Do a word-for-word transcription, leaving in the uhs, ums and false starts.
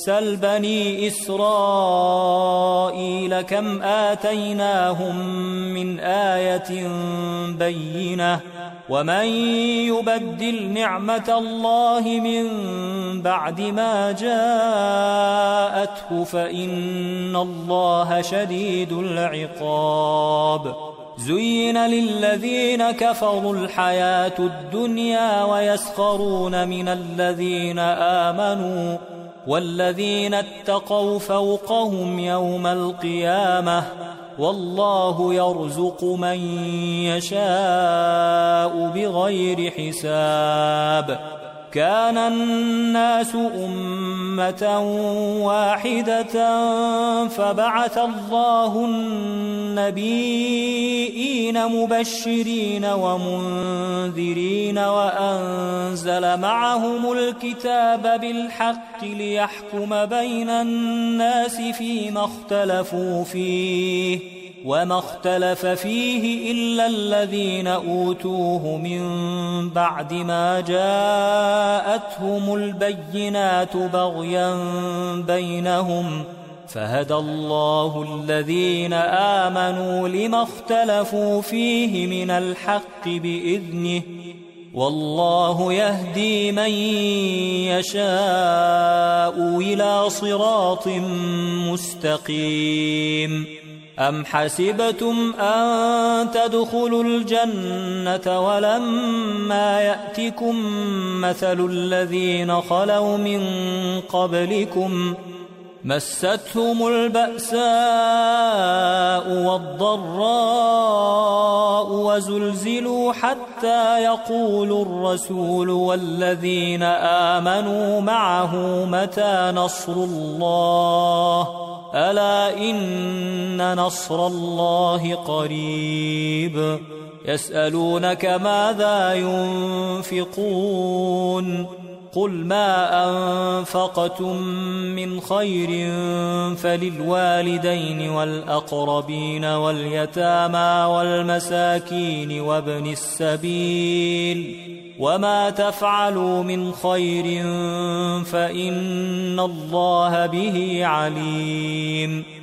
سل بني إسرائيل كم آتيناهم من آية بينة ومن يبدل نعمة الله من بعد ما جاءته فإن الله شديد العقاب زين للذين كفروا الحياة الدنيا ويسخرون من الذين آمنوا والذين اتقوا فوقهم يوم القيامة والله يرزق من يشاء بغير حساب كان الناس أمة واحدة فبعث الله النبيين مبشرين ومنذرين وأنزل معهم الكتاب بالحق ليحكم بين الناس فيما اختلفوا فيه وما اختلف فيه إلا الذين أوتوه من بعد ما جاءتهم البينات بغيا بينهم فهدى الله الذين آمنوا لما اختلفوا فيه من الحق بإذنه والله يهدي من يشاء إلى صراط مستقيم أم حسبتم أن تدخلوا الجنة ولما يأتكم مثل الذين خلوا من قبلكم مستهم البأساء والضراء وزلزلوا حتى يقول الرسول والذين آمنوا معه متى نصر الله ألا إن نصر الله قريب يسألونك ماذا ينفقون قل ما أنفقتم من خير فللوالدين والأقربين واليتامى والمساكين وابن السبيل وما تفعلوا من خير فإن الله به عليم